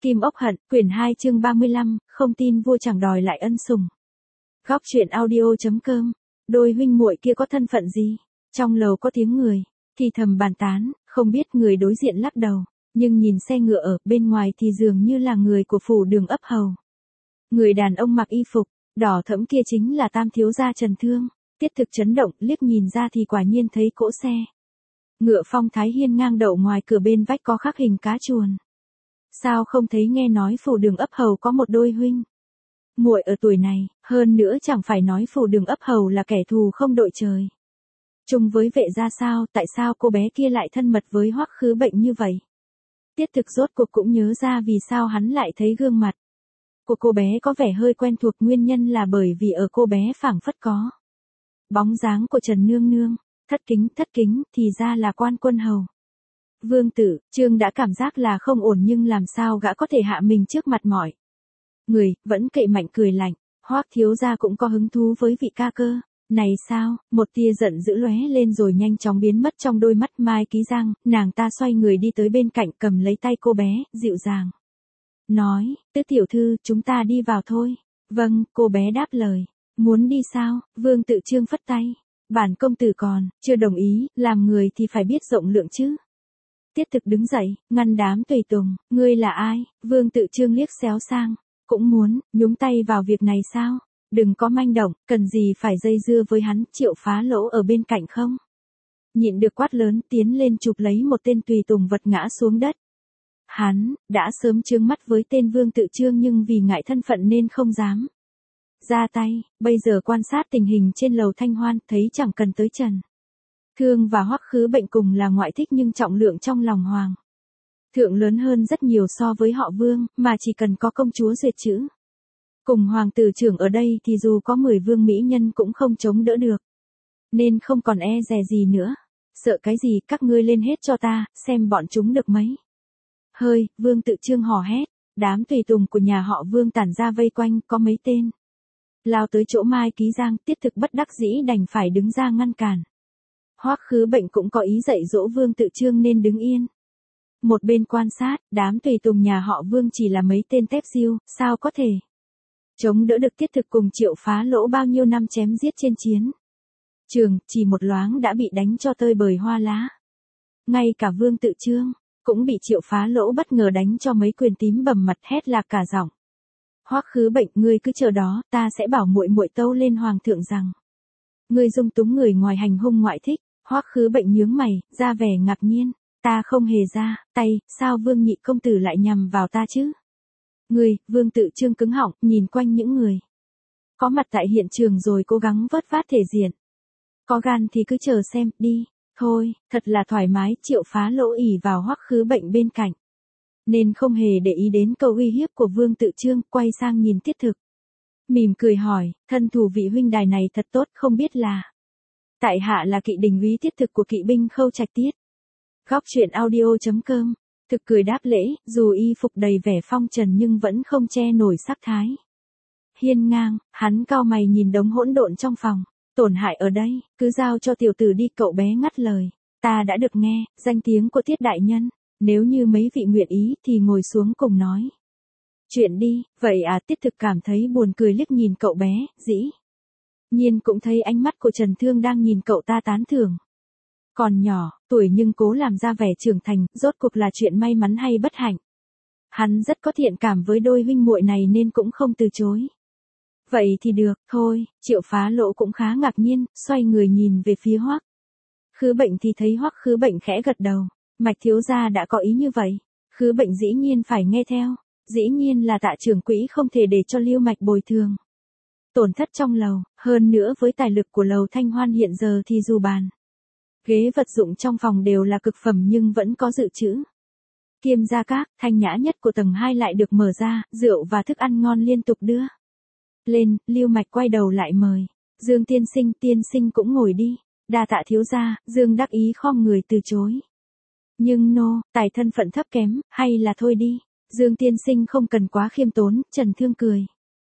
Kim Ốc Hận, quyển 2 chương 35, không tin vua chẳng đòi lại ân sủng. Góc truyện audio.com. Đôi huynh muội kia có thân phận gì? Trong lầu có tiếng người, thì thầm bàn tán, không biết người đối diện lắc đầu, nhưng nhìn xe ngựa ở bên ngoài thì dường như là người của phủ Đường ấp hầu. Người đàn ông mặc y phục đỏ thẫm kia chính là Tam thiếu gia Trần Thương. Tiết Thực chấn động, liếc nhìn ra thì quả nhiên thấy cỗ xe ngựa phong thái hiên ngang đậu ngoài cửa, bên vách có khắc hình cá chuồn. Sao không thấy nghe nói phủ Đường ấp hầu có một đôi huynh muội ở tuổi này, hơn nữa chẳng phải nói phủ Đường ấp hầu là kẻ thù không đội trời chung với vệ gia sao, tại sao cô bé kia lại thân mật với Hoắc Khứ Bệnh như vậy? Tiết Thực rốt cuộc cũng nhớ ra vì sao hắn lại thấy gương mặt của cô bé có vẻ hơi quen thuộc, nguyên nhân là bởi vì ở cô bé phảng phất có bóng dáng của Trần Nương Nương. Thất kính, thì ra là Quan Quân hầu. Vương tử, Trương đã cảm giác là không ổn, nhưng làm sao gã có thể hạ mình trước mặt mọi người, vẫn cậy mạnh cười lạnh. Hoắc thiếu gia cũng có hứng thú với vị ca cơ này sao? Một tia giận dữ lóe lên rồi nhanh chóng biến mất trong đôi mắt Mai Ký Giang. Nàng ta xoay người đi tới bên cạnh, cầm lấy tay cô bé, dịu dàng nói, Tứ tiểu thư, chúng ta đi vào thôi. Vâng, cô bé đáp lời. Muốn đi sao? Vương tự Trương phất tay. Bản công tử còn chưa đồng ý, làm người thì phải biết rộng lượng chứ. Tiết Thực đứng dậy, ngăn đám tùy tùng. Ngươi là ai? Vương tự Trương liếc xéo sang. Cũng muốn nhúng tay vào việc này sao? Đừng có manh động, cần gì phải dây dưa với hắn. Triệu Phá Lỗ ở bên cạnh không nhịn được quát lớn, tiến lên chụp lấy một tên tùy tùng vật ngã xuống đất. Hắn đã sớm chướng mắt với tên Vương tự Trương, nhưng vì ngại thân phận nên không dám ra tay. Bây giờ quan sát tình hình trên lầu Thanh Hoan, thấy chẳng cần tới Trần Thương và Hoắc Khứ Bệnh cùng là ngoại thích, nhưng trọng lượng trong lòng hoàng thượng lớn hơn rất nhiều so với họ Vương, mà chỉ cần có công chúa duyệt chữ cùng hoàng tử trưởng ở đây thì dù có 10 vương mỹ nhân cũng không chống đỡ được. Nên không còn e dè gì nữa. Sợ cái gì, các ngươi lên hết cho ta, xem bọn chúng được mấy hơi. Vương tự Trương hò hét. Đám tùy tùng của nhà họ Vương tản ra vây quanh, có mấy tên lao tới chỗ Mai Ký Giang. Tiết Thực bất đắc dĩ đành phải đứng ra ngăn cản. Hoắc Khứ Bệnh cũng có ý dạy dỗ Vương tự Trương nên đứng yên một bên quan sát. Đám tùy tùng nhà họ Vương chỉ là mấy tên tép diêu, sao có thể chống đỡ được Tiết Thực cùng Triệu Phá Lỗ bao nhiêu năm chém giết trên chiến trường, chỉ một loáng đã bị đánh cho tơi bời hoa lá. Ngay cả Vương tự Trương cũng bị Triệu Phá Lỗ bất ngờ đánh cho mấy quyền tím bầm mặt, hét lạc cả giọng. Hoắc Khứ Bệnh, ngươi cứ chờ đó, ta sẽ bảo muội muội tâu lên hoàng thượng rằng ngươi dung túng người ngoài hành hung ngoại thích. Hoắc Khứ Bệnh nhướng mày, ra vẻ ngạc nhiên. Ta không hề ra tay, sao Vương nhị công tử lại nhằm vào ta chứ? Ngươi, Vương tự Trương cứng họng, nhìn quanh những người có mặt tại hiện trường rồi cố gắng vớt vát thể diện. Có gan thì cứ chờ xem, đi. Thôi, thật là thoải mái. Triệu Phá Lỗ ỷ vào Hoắc Khứ Bệnh bên cạnh, nên không hề để ý đến câu uy hiếp của Vương tự Trương, quay sang nhìn Tiết Thực. Mỉm cười hỏi, thân thủ vị huynh đài này thật tốt, không biết là tại hạ là kỵ đình úy Tiết Thực của kỵ binh Khâu Trạch Tiết. Góc truyện audio.com. Thực cười đáp lễ, dù y phục đầy vẻ phong trần nhưng vẫn không che nổi sắc thái hiên ngang. Hắn cau mày nhìn đống hỗn độn trong phòng. Tổn hại ở đây, cứ giao cho tiểu tử đi. Cậu bé ngắt lời. Ta đã được nghe danh tiếng của Tiết đại nhân, nếu như mấy vị nguyện ý thì ngồi xuống cùng nói chuyện đi. Vậy à? Tiết Thực cảm thấy buồn cười, liếc nhìn cậu bé, dĩ nhiên cũng thấy ánh mắt của Trần Thương đang nhìn cậu ta tán thưởng. Còn nhỏ tuổi nhưng cố làm ra vẻ trưởng thành, rốt cuộc là chuyện may mắn hay bất hạnh? Hắn rất có thiện cảm với đôi huynh muội này nên cũng không từ chối. Vậy thì được, thôi. Triệu Phá Lỗ cũng khá ngạc nhiên, xoay người nhìn về phía Hoắc Khứ Bệnh thì thấy Hoắc Khứ Bệnh khẽ gật đầu. Mạch thiếu gia đã có ý như vậy, Khứ Bệnh dĩ nhiên phải nghe theo. Dĩ nhiên là Tạ trưởng quỹ không thể để cho Lưu Mạch bồi thường tổn thất trong lầu. Hơn nữa với tài lực của lầu Thanh Hoan hiện giờ thì dù bàn ghế vật dụng trong phòng đều là cực phẩm nhưng vẫn có dự trữ. Kiêm gia các thanh nhã nhất của tầng 2 lại được mở ra, rượu và thức ăn ngon liên tục đưa lên. Lưu Mạch quay đầu lại mời. Dương tiên sinh cũng ngồi đi. Đa tạ thiếu gia. Dương đắc ý khom người từ chối. Nhưng tài thân phận thấp kém, hay là thôi đi. Dương tiên sinh không cần quá khiêm tốn. Trần Thương cười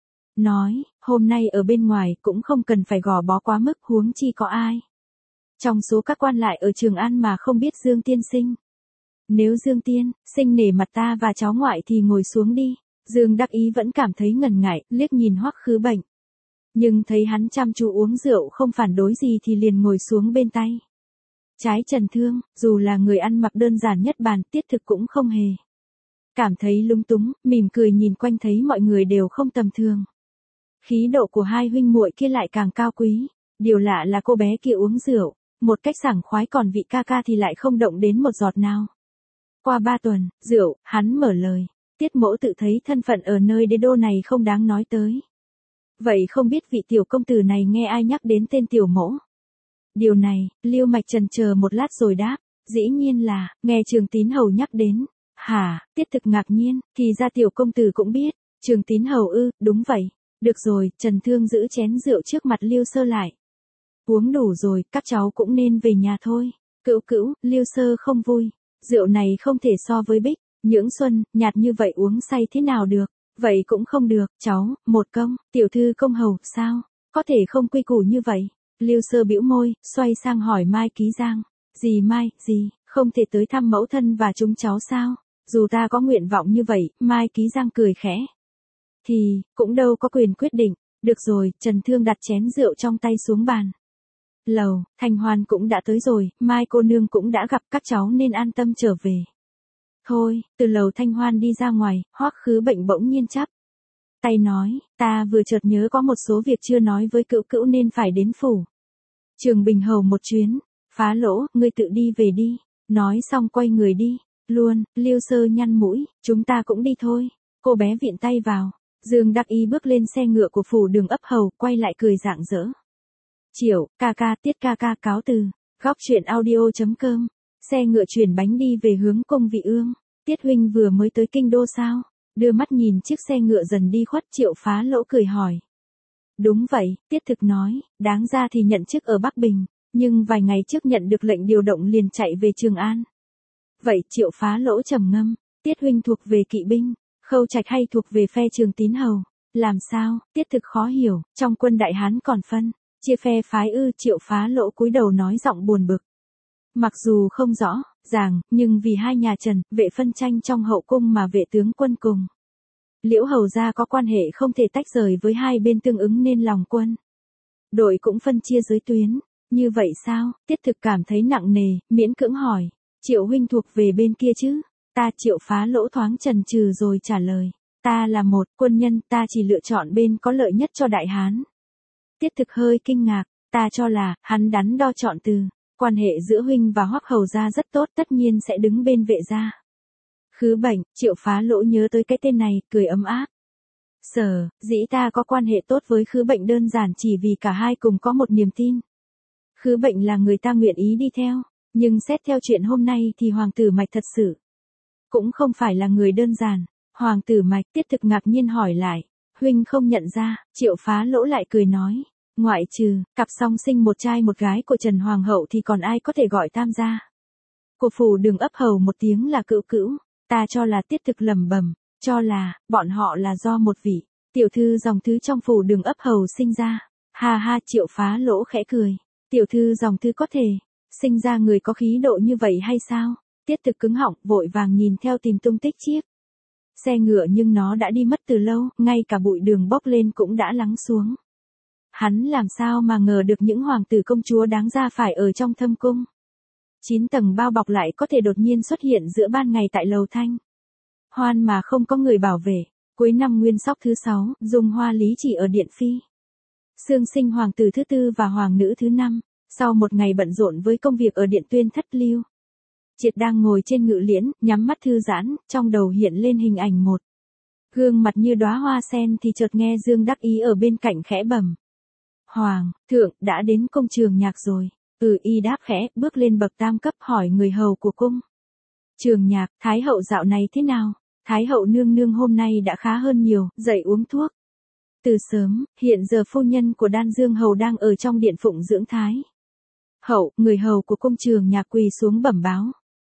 nói, hôm nay ở bên ngoài cũng không cần phải gò bó quá mức, huống chi có ai trong số các quan lại ở Trường An mà không biết Dương tiên sinh. Nếu Dương Tiên, sinh nể mặt ta và cháu ngoại thì ngồi xuống đi. Dương Đắc Ý vẫn cảm thấy ngần ngại, liếc nhìn Hoắc Khứ Bệnh. Nhưng thấy hắn chăm chú uống rượu không phản đối gì thì liền ngồi xuống bên tay. Trái Trần Thương, dù là người ăn mặc đơn giản nhất bàn, Tiết Thực cũng không hề cảm thấy lung túng, mỉm cười nhìn quanh thấy mọi người đều không tầm thường. Khí độ của hai huynh muội kia lại càng cao quý. Điều lạ là cô bé kia uống rượu, một cách sảng khoái, còn vị ca ca thì lại không động đến một giọt nào. Qua 3 tuần, rượu, hắn mở lời. Tiết mỗ tự thấy thân phận ở nơi đế đô này không đáng nói tới. Vậy không biết vị tiểu công tử này nghe ai nhắc đến tên tiểu mỗ? Điều này, Liêu Mạch chần chờ một lát rồi đáp, dĩ nhiên là, nghe Trường Tín Hầu nhắc đến. Hả, Tiết Thực ngạc nhiên, thì ra tiểu công tử cũng biết. Trường Tín Hầu ư, đúng vậy. Được rồi, Trần Thương giữ chén rượu trước mặt Liêu Sơ lại. Uống đủ rồi, các cháu cũng nên về nhà thôi. Cữu cữu, Liêu Sơ không vui. Rượu này không thể so với Bích, Nhưỡng Xuân, nhạt như vậy uống say thế nào được. Vậy cũng không được, cháu, một công, tiểu thư công hầu, sao? Có thể không quy củ như vậy. Liêu Sơ bĩu môi, xoay sang hỏi Mai Ký Giang. Dì Mai, dì, không thể tới thăm mẫu thân và chúng cháu sao? Dù ta có nguyện vọng như vậy, Mai Ký Giang cười khẽ. Thì, cũng đâu có quyền quyết định. Được rồi, Trần Thương đặt chén rượu trong tay xuống bàn. Lầu, Thanh Hoan cũng đã tới rồi, Mai cô nương cũng đã gặp, các cháu nên an tâm trở về. Thôi, từ lầu Thanh Hoan đi ra ngoài, Hoắc Khứ Bệnh bỗng nhiên chắp tay nói, ta vừa chợt nhớ có một số việc chưa nói với cữu cữu nên phải đến phủ Trường Bình Hầu một chuyến. Phá Lỗ, ngươi tự đi về đi. Nói xong quay người đi. Luôn, Liêu Sơ nhăn mũi, chúng ta cũng đi thôi. Cô bé viện tay vào. Dương Đắc Ý bước lên xe ngựa của phủ Đường Ấp Hầu, quay lại cười rạng rỡ. Chiểu, ca ca, Tiết ca ca cáo từ. Góc truyện audio.com. Xe ngựa chuyển bánh đi về hướng cung Vị Ương. Tiết huynh vừa mới tới kinh đô sao? Đưa mắt nhìn chiếc xe ngựa dần đi khuất, Triệu Phá Lỗ cười hỏi. Đúng vậy, Tiết Thực nói, đáng ra thì nhận chức ở Bắc Bình, nhưng vài ngày trước nhận được lệnh điều động liền chạy về Trường An. Vậy Triệu Phá Lỗ trầm ngâm, Tiết huynh thuộc về kỵ binh, Khâu Trạch hay thuộc về phe Trường Tín Hầu? Làm sao? Tiết Thực khó hiểu, trong quân Đại Hán còn phân chia phe phái ư? Triệu Phá Lỗ cúi đầu nói giọng buồn bực. Mặc dù không rõ ràng, nhưng vì hai nhà Trần, Vệ phân tranh trong hậu cung mà Vệ tướng quân cùng Liễu hầu gia có quan hệ không thể tách rời với hai bên tương ứng nên lòng quân đội cũng phân chia giới tuyến. Như vậy sao? Tiết Thực cảm thấy nặng nề, miễn cưỡng hỏi. Triệu huynh thuộc về bên kia chứ? Ta Triệu Phá Lỗ thoáng chần chừ rồi trả lời. Ta là một quân nhân, ta chỉ lựa chọn bên có lợi nhất cho Đại Hán. Tiết Thực hơi kinh ngạc, ta cho là, hắn đắn đo chọn từ. Quan hệ giữa huynh và Hoắc hầu gia rất tốt, tất nhiên sẽ đứng bên Vệ gia. Khứ Bệnh, Triệu Phá Lỗ nhớ tới cái tên này, cười ấm áp. Sở, dĩ ta có quan hệ tốt với Khứ Bệnh đơn giản chỉ vì cả hai cùng có một niềm tin. Khứ Bệnh là người ta nguyện ý đi theo, nhưng xét theo chuyện hôm nay thì Hoàng tử Mạch thật sự cũng không phải là người đơn giản. Hoàng tử Mạch, Tiết Thực ngạc nhiên hỏi lại, huynh không nhận ra? Triệu Phá Lỗ lại cười nói, ngoại trừ cặp song sinh một trai một gái của Trần Hoàng hậu thì còn ai có thể gọi tam gia của phủ Đường Ấp Hầu một tiếng là cữu cữu. Ta cho là, Tiết Thực lẩm bẩm, cho là bọn họ là do một vị tiểu thư dòng thứ trong phủ Đường Ấp Hầu sinh ra. Ha ha, Triệu Phá Lỗ khẽ cười. Tiểu thư dòng thứ có thể sinh ra người có khí độ như vậy hay sao? Tiết Thực cứng họng, vội vàng nhìn theo tìm tung tích chiếc xe ngựa, nhưng nó đã đi mất từ lâu, ngay cả bụi đường bốc lên cũng đã lắng xuống. Hắn làm sao mà ngờ được những hoàng tử công chúa đáng ra phải ở trong thâm cung 9 tầng bao bọc lại có thể đột nhiên xuất hiện giữa ban ngày tại lầu Thanh Hoan mà không có người bảo vệ. Cuối năm Nguyên Sóc thứ 6, Dung Hoa Lý chỉ ở Điện Phi Sương sinh hoàng tử thứ 4 và hoàng nữ thứ 5. Sau một ngày bận rộn với công việc ở Điện Tuyên Thất, Lưu Triệt đang ngồi trên ngự liễn, nhắm mắt thư giãn, trong đầu hiện lên hình ảnh một gương mặt như đóa hoa sen thì chợt nghe Dương Đắc Ý ở bên cạnh khẽ bẩm. Hoàng thượng, đã đến cung Trường Nhạc rồi. Y đáp khẽ, bước lên bậc tam cấp hỏi người hầu của cung Trường Nhạc, Thái hậu dạo này thế nào? Thái hậu nương nương hôm nay đã khá hơn nhiều, dậy uống thuốc từ sớm, hiện giờ phu nhân của Đan Dương hầu đang ở trong điện phụng dưỡng Thái hậu. Người hầu của cung Trường Nhạc quỳ xuống bẩm báo.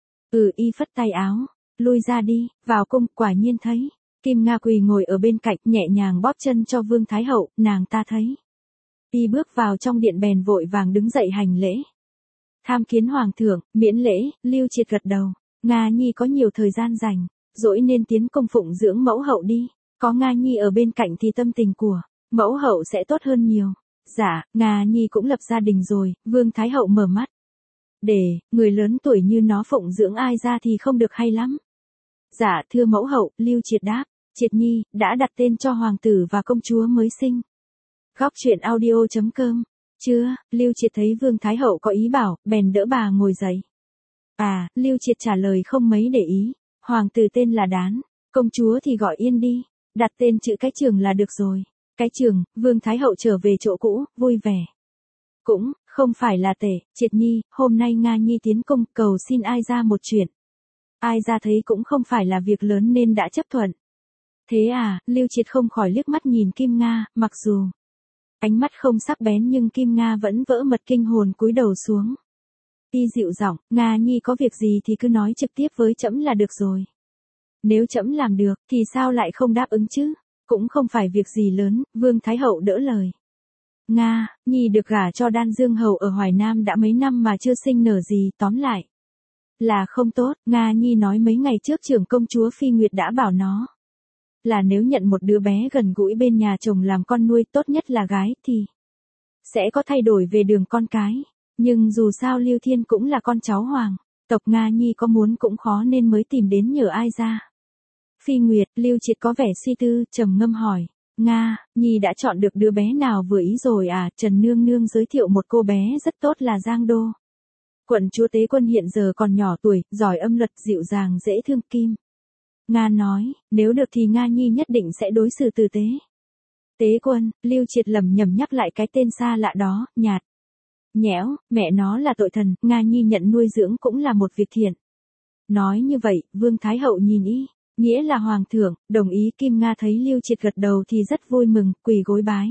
Y phất tay áo, lui ra đi. Vào cung, quả nhiên thấy Kim Nga quỳ ngồi ở bên cạnh, nhẹ nhàng bóp chân cho Vương Thái hậu. Nàng ta thấy Y bước vào trong điện bèn vội vàng đứng dậy hành lễ. Tham kiến hoàng thượng, miễn lễ. Lưu Triệt gật đầu. Nga Nhi có nhiều thời gian rảnh, dỗi nên tiến công phụng dưỡng mẫu hậu đi. Có Nga Nhi ở bên cạnh thì tâm tình của mẫu hậu sẽ tốt hơn nhiều. Dạ, Nga Nhi cũng lập gia đình rồi. Vương Thái hậu mở mắt. Để, người lớn tuổi như nó phụng dưỡng ai ra thì không được hay lắm. Dạ, thưa mẫu hậu, Lưu Triệt đáp. Triệt Nhi, đã đặt tên cho hoàng tử và công chúa mới sinh. Góc truyện audio.com. Chưa, Lưu Triệt thấy Vương Thái hậu có ý bảo, bèn đỡ bà ngồi dậy. À, Lưu Triệt trả lời không mấy để ý. Hoàng tử tên là Đán, công chúa thì gọi Yên đi. Đặt tên chữ cái Trường là được rồi. Cái Trường, Vương Thái hậu trở về chỗ cũ, vui vẻ. Cũng, không phải là tệ, Triệt Nhi, hôm nay Nga Nhi tiến cung cầu xin ai ra một chuyện. Ai ra thấy cũng không phải là việc lớn nên đã chấp thuận. Thế à, Lưu Triệt không khỏi liếc mắt nhìn Kim Nga, mặc dù ánh mắt không sắc bén nhưng Kim Nga vẫn vỡ mật kinh hồn cúi đầu xuống. Y dịu giọng, Nga Nhi có việc gì thì cứ nói trực tiếp với trẫm là được rồi. Nếu trẫm làm được, thì sao lại không đáp ứng chứ? Cũng không phải việc gì lớn, Vương Thái hậu đỡ lời. Nga, Nhi được gả cho Đan Dương hầu ở Hoài Nam đã mấy năm mà chưa sinh nở gì, tóm lại là không tốt. Nga Nhi nói mấy ngày trước trưởng công chúa Phi Nguyệt đã bảo nó là nếu nhận một đứa bé gần gũi bên nhà chồng làm con nuôi, tốt nhất là gái, thì sẽ có thay đổi về đường con cái. Nhưng dù sao Lưu Thiên cũng là con cháu hoàng tộc, Nga Nhi có muốn cũng khó nên mới tìm đến nhờ ai ra. Phi Nguyệt, Lưu Triệt có vẻ suy tư, trầm ngâm hỏi. Nga, Nhi đã chọn được đứa bé nào vừa ý rồi à? Trần Nương Nương giới thiệu một cô bé rất tốt là Giang Đô. Quận chúa Tế Quân hiện giờ còn nhỏ tuổi, giỏi âm luật, dịu dàng dễ thương. Kim Nga nói, nếu được thì Nga Nhi nhất định sẽ đối xử tử tế. Tế Quân, Lưu Triệt lẩm nhẩm nhắc lại cái tên xa lạ đó, nhạt nhẽo, mẹ nó là tội thần, Nga Nhi nhận nuôi dưỡng cũng là một việc thiện. Nói như vậy, Vương Thái hậu nhìn y, nghĩa là hoàng thượng, đồng ý. Kim Nga thấy Lưu Triệt gật đầu thì rất vui mừng, quỳ gối bái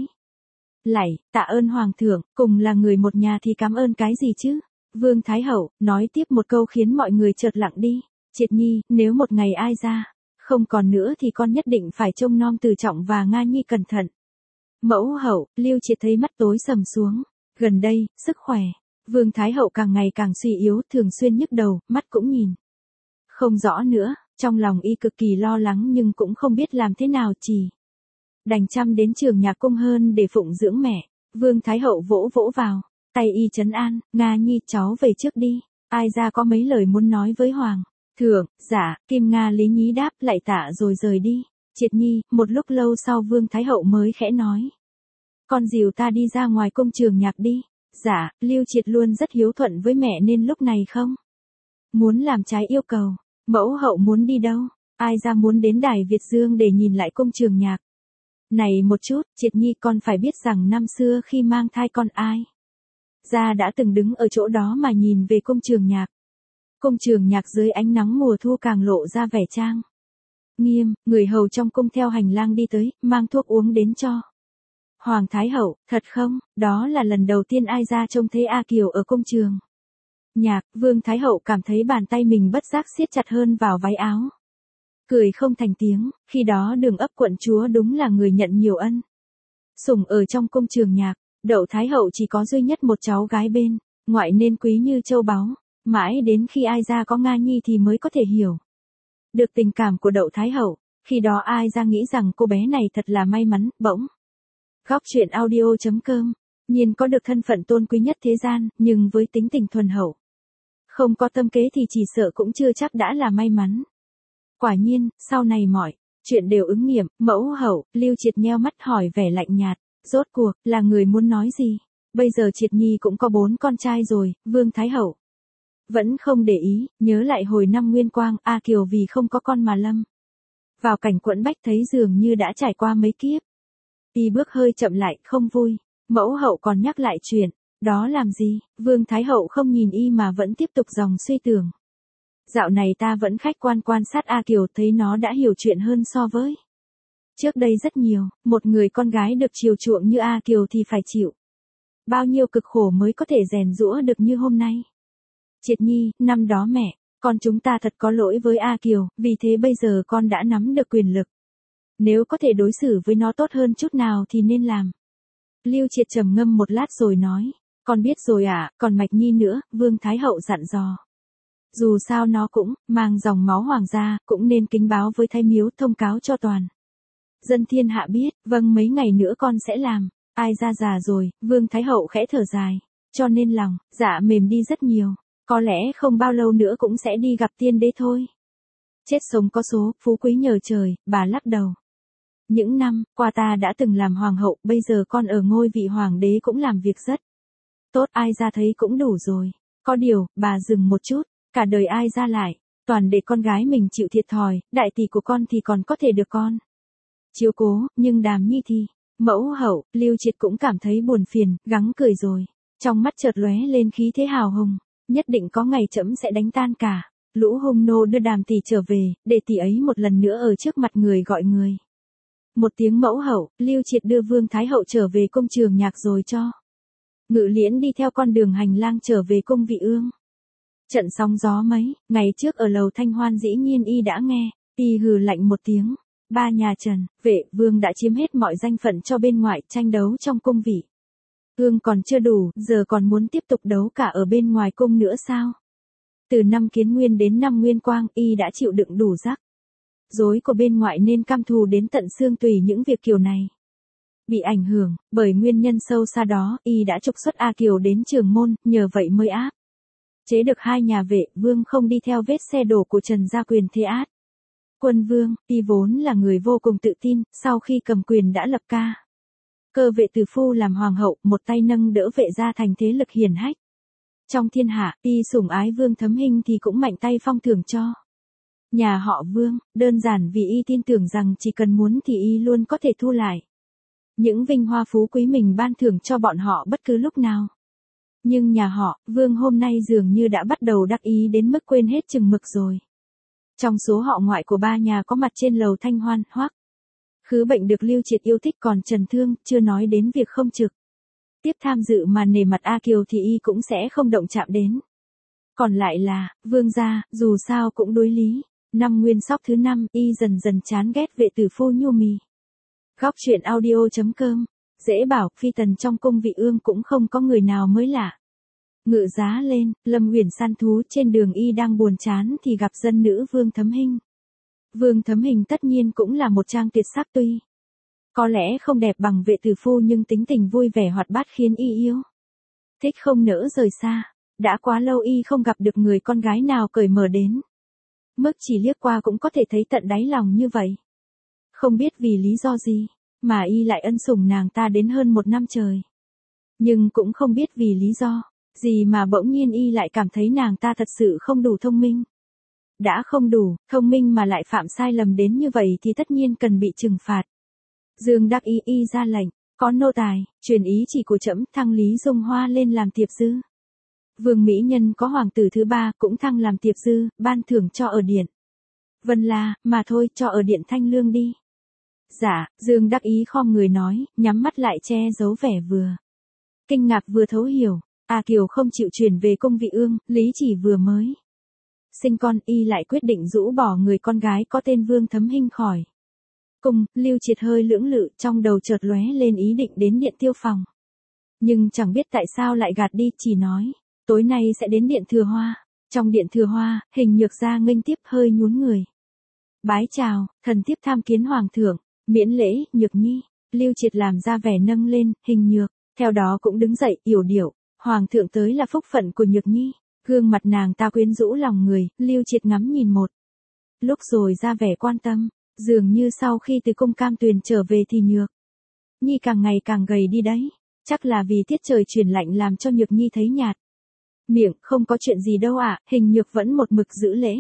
lạy, tạ ơn hoàng thượng, cùng là người một nhà thì cảm ơn cái gì chứ? Vương Thái hậu nói tiếp một câu khiến mọi người chợt lặng đi. Triệt Nhi, nếu một ngày ai ra không còn nữa thì con nhất định phải trông nom Từ Trọng và Nga Nhi cẩn thận. Mẫu hậu, Lưu Triệt thấy mắt tối sầm xuống. Gần đây, sức khỏe Vương Thái hậu càng ngày càng suy yếu, thường xuyên nhức đầu, mắt cũng nhìn không rõ nữa. Trong lòng y cực kỳ lo lắng nhưng cũng không biết làm thế nào, chỉ đành chăm đến Trường Nhạc Cung hơn để phụng dưỡng mẹ. Vương Thái hậu vỗ vỗ vào tay y trấn an, Nga Nhi cháu về trước đi. Ai ra có mấy lời muốn nói với hoàng thượng. Dạ, Kim Nga lý nhí đáp lại tạ rồi rời đi. Triệt Nhi, một lúc lâu sau Vương Thái hậu mới khẽ nói. Con dìu ta đi ra ngoài cung Trường Nhạc đi. Dạ, Lưu Triệt luôn rất hiếu thuận với mẹ nên lúc này không muốn làm trái yêu cầu. Mẫu hậu muốn đi đâu? Ai ra muốn đến Đài Việt Dương để nhìn lại cung Trường Nhạc này một chút. Triệt Nhi, con phải biết rằng năm xưa khi mang thai con ai ra đã từng đứng ở chỗ đó mà nhìn về cung Trường Nhạc. Cung Trường Nhạc dưới ánh nắng mùa thu càng lộ ra vẻ trang nghiêm. Người hầu trong cung theo hành lang đi tới, mang thuốc uống đến cho Hoàng Thái hậu. Thật không? Đó là lần đầu tiên ai ra trông thấy A Kiều ở cung Trường Nhạc. Vương Thái hậu cảm thấy bàn tay mình bất giác siết chặt hơn vào váy áo, cười không thành tiếng. Khi đó Đường Ấp quận chúa đúng là người nhận nhiều ân sủng ở trong cung Trường Nhạc. Đậu Thái hậu chỉ có duy nhất một cháu gái bên ngoại nên quý như châu báu. Mãi đến khi ai ra có Nga Nhi thì mới có thể hiểu được tình cảm của Đậu Thái hậu. Khi đó ai ra nghĩ rằng cô bé này thật là may mắn. Bỗng Góc truyện audio.com. Nhiên có được thân phận tôn quý nhất thế gian, nhưng với tính tình thuần hậu, không có tâm kế thì chỉ sợ cũng chưa chắc đã là may mắn. Quả nhiên, sau này mọi chuyện đều ứng nghiệm. Mẫu hậu, Lưu Triệt nheo mắt hỏi vẻ lạnh nhạt. Rốt cuộc, là người muốn nói gì? Bây giờ Triệt Nhi cũng có 4 con trai rồi. Vương Thái hậu vẫn không để ý, nhớ lại hồi năm Nguyên Quang, A Kiều vì không có con mà lâm vào cảnh quẫn bách, thấy dường như đã trải qua mấy kiếp. Y bước hơi chậm lại, không vui. Mẫu hậu còn nhắc lại chuyện đó làm gì? Vương Thái hậu không nhìn y mà vẫn tiếp tục dòng suy tưởng. Dạo này ta vẫn khách quan quan sát A Kiều, thấy nó đã hiểu chuyện hơn so với trước đây rất nhiều. Một người con gái được chiều chuộng như A Kiều thì phải chịu bao nhiêu cực khổ mới có thể rèn giũa được như hôm nay. Triệt Nhi, năm đó mẹ con chúng ta thật có lỗi với A Kiều, vì thế bây giờ con đã nắm được quyền lực. Nếu có thể đối xử với nó tốt hơn chút nào thì nên làm. Lưu Triệt trầm ngâm một lát rồi nói. Con biết rồi ạ, còn Mạch Nhi nữa. Vương Thái hậu dặn dò. Dù sao nó cũng mang dòng máu hoàng gia, cũng nên kính báo với Thái Miếu thông cáo cho toàn dân thiên hạ biết, vâng mấy ngày nữa con sẽ làm. Ai ra già rồi, Vương Thái Hậu khẽ thở dài, cho nên lòng, dạ mềm đi rất nhiều, có lẽ không bao lâu nữa cũng sẽ đi gặp tiên đế thôi. Chết sống có số, phú quý nhờ trời, bà lắc đầu. Những năm qua ta đã từng làm hoàng hậu, bây giờ con ở ngôi vị hoàng đế cũng làm việc rất tốt, ai ra thấy cũng đủ rồi. Có điều, bà dừng một chút, cả đời ai ra lại, toàn để con gái mình chịu thiệt thòi, đại tỷ của con thì còn có thể được con chiếu cố, nhưng Đàm Nhi thì, mẫu hậu, Lưu Triệt cũng cảm thấy buồn phiền, gắng cười rồi. Trong mắt chợt lóe lên khí thế hào hùng, nhất định có ngày trẫm sẽ đánh tan cả lũ hung nô, đưa Đàm tỷ trở về, để tỷ ấy một lần nữa ở trước mặt người gọi người. Một tiếng mẫu hậu, Lưu Triệt đưa Vương Thái Hậu trở về cung Trường Nhạc rồi cho Ngự Liễn đi theo con đường hành lang trở về cung Vị Ương. Trận sóng gió mấy ngày trước ở lầu Thanh Hoan dĩ nhiên y đã nghe, y hừ lạnh một tiếng. Ba nhà Trần, Vệ, Vương đã chiếm hết mọi danh phận cho bên ngoài, tranh đấu trong cung Vị Ương còn chưa đủ, giờ còn muốn tiếp tục đấu cả ở bên ngoài cung nữa sao? Từ năm Kiến Nguyên đến năm Nguyên Quang, y đã chịu đựng đủ rắc rối của bên ngoại nên căm thù đến tận xương tùy những việc kiểu này. Bị ảnh hưởng bởi nguyên nhân sâu xa đó, y đã trục xuất A Kiều đến Trường Môn, nhờ vậy mới áp chế được hai nhà Vệ, Vương không đi theo vết xe đổ của Trần Gia Quyền Thế Át. Quân Vương, y vốn là người vô cùng tự tin, sau khi cầm quyền đã lập cơ Vệ Từ Phu làm hoàng hậu, một tay nâng đỡ Vệ gia thành thế lực hiển hách trong thiên hạ, y sủng ái Vương Thấm Hinh thì cũng mạnh tay phong thưởng cho nhà họ Vương, đơn giản vì y tin tưởng rằng chỉ cần muốn thì y luôn có thể thu lại những vinh hoa phú quý mình ban thưởng cho bọn họ bất cứ lúc nào. Nhưng nhà họ Vương hôm nay dường như đã bắt đầu đắc ý đến mức quên hết chừng mực rồi. Trong số họ ngoại của ba nhà có mặt trên lầu Thanh Hoan, Hoắc Khứ Bệnh được Lưu Triệt yêu thích, còn Trần Thương, chưa nói đến việc không trực tiếp tham dự mà nể mặt A Kiều thì y cũng sẽ không động chạm đến. Còn lại là Vương gia, dù sao cũng đối lý. Năm Nguyên Sóc thứ 5, y dần dần chán ghét Vệ Tử Phu nhu mì. Góc truyện audio.com. Dễ bảo, phi tần trong cung Vị Ương cũng không có người nào mới lạ. Ngự giá lên, Lâm Uyển săn thú trên đường y đang buồn chán thì gặp dân nữ Vương Thấm Hinh. Vương Thấm Hinh tất nhiên cũng là một trang tuyệt sắc, tuy có lẽ không đẹp bằng Vệ Tử Phu nhưng tính tình vui vẻ hoạt bát khiến y yêu thích không nỡ rời xa. Đã quá lâu y không gặp được người con gái nào cởi mở đến mức chỉ liếc qua cũng có thể thấy tận đáy lòng như vậy. Không biết vì lý do gì mà y lại ân sủng nàng ta đến hơn 1 năm trời. Nhưng cũng không biết vì lý do gì mà bỗng nhiên y lại cảm thấy nàng ta thật sự không đủ thông minh. Đã không đủ thông minh mà lại phạm sai lầm đến như vậy thì tất nhiên cần bị trừng phạt. Dương Đắc Y ra lệnh, có nô tài, truyền ý chỉ của trẫm, thăng Lý Dung Hoa lên làm tiệp dư. Vương mỹ nhân có hoàng tử thứ 3 cũng thăng làm tiệp dư, ban thưởng cho ở điện Vân La, mà thôi, cho ở điện Thanh Lương đi. Dạ, Dương Đắc Ý khom người nói, nhắm mắt lại che giấu vẻ vừa kinh ngạc vừa thấu hiểu. A Kiều không chịu chuyển về cung Vị Ương, Lý Chỉ vừa mới sinh con, y lại quyết định rũ bỏ người con gái có tên Vương Thấm Hinh khỏi cung. Lưu Triệt hơi lưỡng lự, trong đầu chợt lóe lên ý định đến điện Tiêu Phòng. Nhưng chẳng biết tại sao lại gạt đi, chỉ nói, tối nay sẽ đến điện Thừa Hoa. Trong điện Thừa Hoa, Hình Nhược ra nghênh tiếp, hơi nhún người. Bái chào, thần tiếp tham kiến hoàng thượng, miễn lễ, Nhược Nhi. Lưu Triệt làm ra vẻ nâng lên, Hình Nhược, theo đó cũng đứng dậy, yểu điệu, hoàng thượng tới là phúc phận của Nhược Nhi. Gương mặt nàng ta quyến rũ lòng người, Lưu Triệt ngắm nhìn một lúc rồi ra vẻ quan tâm, dường như sau khi từ cung Cam Tuyền trở về thì Nhược Nhi càng ngày càng gầy đi đấy, chắc là vì tiết trời chuyển lạnh làm cho Nhược Nhi thấy nhạt miệng. Không có chuyện gì đâu ạ, Hình Nhược vẫn một mực giữ lễ.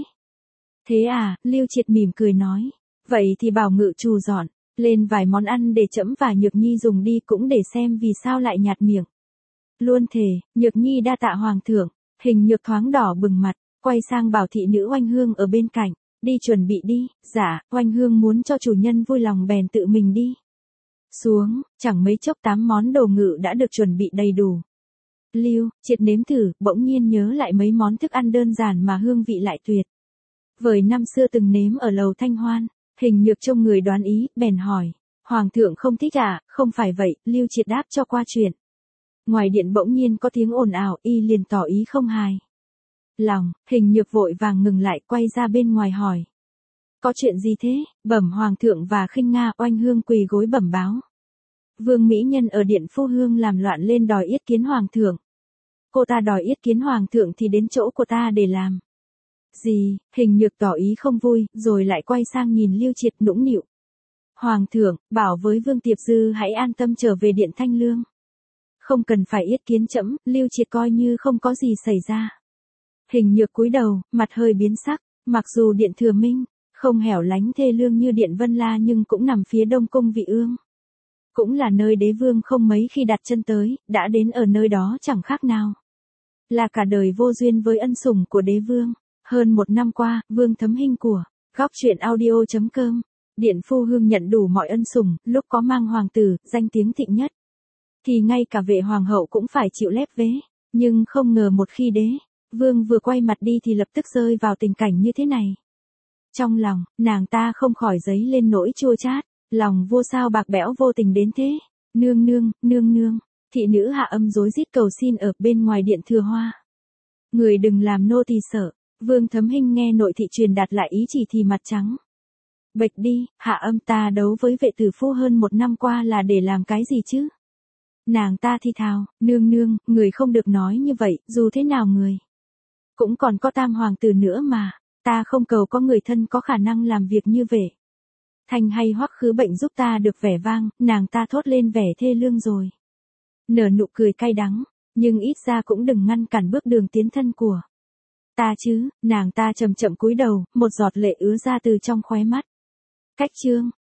Thế à, Lưu Triệt mỉm cười nói, vậy thì bảo ngự trù dọn lên vài món ăn để trẫm và Nhược Nhi dùng đi, cũng để xem vì sao lại nhạt miệng. Luôn thề, Nhược Nhi đa tạ hoàng thượng. Hình Nhược thoáng đỏ bừng mặt, quay sang bảo thị nữ Oanh Hương ở bên cạnh, đi chuẩn bị đi. Dạ, Oanh Hương muốn cho chủ nhân vui lòng bèn tự mình đi xuống. Chẳng mấy chốc 8 món đồ ngự đã được chuẩn bị đầy đủ. Lưu Triệt nếm thử, bỗng nhiên nhớ lại mấy món thức ăn đơn giản mà hương vị lại tuyệt vời năm xưa từng nếm ở lầu Thanh Hoan. Hình Nhược trông người đoán ý, bèn hỏi, hoàng thượng không thích à? Không phải vậy, Lưu Triệt đáp cho qua chuyện. Ngoài điện bỗng nhiên có tiếng ồn ào, y liền tỏ ý không hài lòng, Hình Nhược vội vàng ngừng lại quay ra bên ngoài hỏi. Có chuyện gì thế? Bẩm hoàng thượng và Khinh Nga. Oanh Hương quỳ gối bẩm báo. Vương mỹ nhân ở điện Phu Hương làm loạn lên đòi yết kiến hoàng thượng. Cô ta đòi yết kiến hoàng thượng thì đến chỗ của ta để làm. Gì? Hình Nhược tỏ ý không vui, rồi lại quay sang nhìn Lưu Triệt nũng nịu. Hoàng thượng, bảo với Vương Tiệp Dư hãy an tâm trở về điện Thanh Lương. Không cần phải yết kiến trẫm. Lưu Triệt coi như không có gì xảy ra. Hình Nhược cúi đầu, mặt hơi biến sắc. Mặc dù điện Thừa Minh không hẻo lánh thê lương như điện Vân La nhưng cũng nằm phía đông cung Vị Ương. Cũng là nơi đế vương không mấy khi đặt chân tới, đã đến ở nơi đó chẳng khác nào là cả đời vô duyên với ân sủng của đế vương. Hơn 1 năm qua, Vương Thấm Hinh của Góc Truyện Audio.com, điện Phu Hương nhận đủ mọi ân sủng, lúc có mang hoàng tử, danh tiếng thịnh nhất. Thì ngay cả vệ hoàng hậu cũng phải chịu lép vế. Nhưng không ngờ một khi đế vương vừa quay mặt đi thì lập tức rơi vào tình cảnh như thế này. Trong lòng, nàng ta không khỏi dấy lên nỗi chua chát. Lòng vua sao bạc bẽo vô tình đến thế. Nương nương, nương nương. Thị nữ Hạ Âm rối rít cầu xin ở bên ngoài điện Thừa Hoa. Người đừng làm nô tỳ sợ. Vương Thấm Hinh nghe nội thị truyền đạt lại ý chỉ thì mặt trắng bệch đi. Hạ Âm, ta đấu với vệ tử phu hơn 1 năm qua là để làm cái gì chứ? Nàng ta thi thào, nương nương, người không được nói như vậy, dù thế nào người cũng còn có Tam hoàng tử nữa mà. Ta không cầu có người thân có khả năng làm việc như vậy. Thanh hay Hoắc Khứ Bệnh giúp ta được vẻ vang. Nàng ta thốt lên vẻ thê lương rồi nở nụ cười cay đắng. Nhưng ít ra cũng đừng ngăn cản bước đường tiến thân của ta chứ. Nàng ta chậm chậm cúi đầu, một giọt lệ ứa ra từ trong khóe mắt. Cách chương